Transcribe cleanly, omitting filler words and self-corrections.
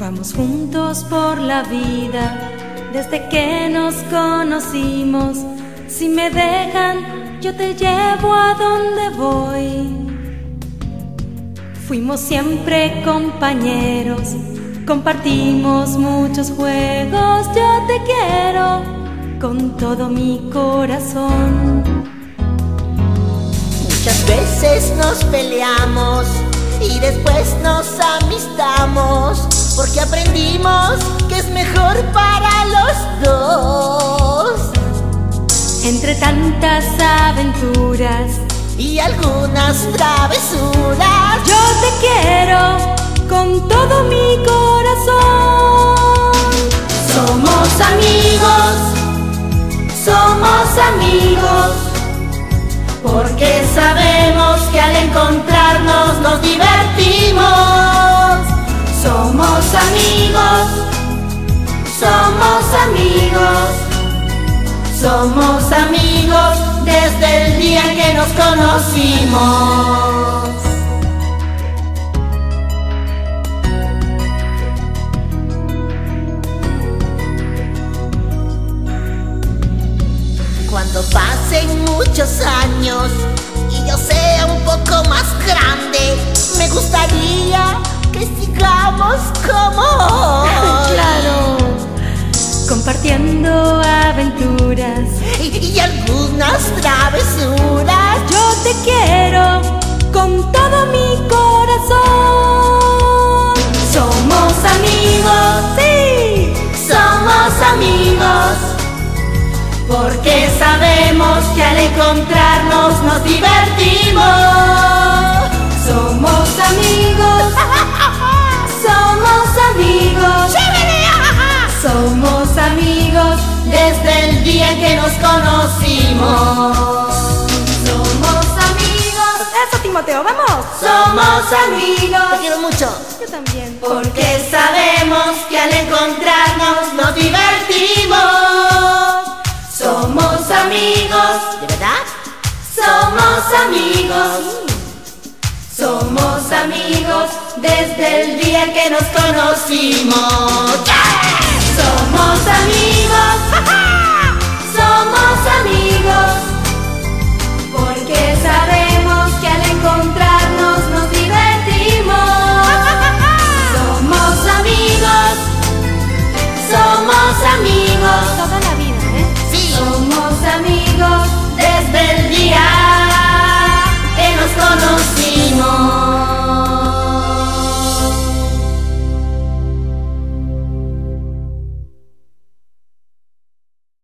Vamos juntos por la vida desde que nos conocimos. Si me dejan, yo te llevo a donde voy. Fuimos siempre compañeros, compartimos muchos juegos. Yo te quiero con todo mi corazón. Muchas veces nos peleamos y después nos amistamos, porque aprendimos que es mejor para los dos. Entre tantas aventuras y algunas travesuras, yo te quiero con todo mi corazón. Somos amigos, porque sabemos que al encontrarnos nos divertimos. Somos amigos desde el día en que nos conocimos. Cuando pasen muchos años y yo sea un poco más grande, me gustaría que sigamos como hoy. Claro, compartiendo aventuras y algunas travesuras. Yo te quiero con todo mi corazón. Somos amigos, sí, somos amigos, porque sabemos que al encontrarnos nos divertimos. Somos amigos, somos amigos desde el día en que nos conocimos. Somos amigos. Eso, Timoteo, vamos. Somos amigos. Te quiero mucho. Yo también. Porque sabemos que al encontrarnos nos divertimos. Somos amigos. ¿De verdad? Somos amigos desde el día que nos conocimos. ¡Yeah! Somos amigos.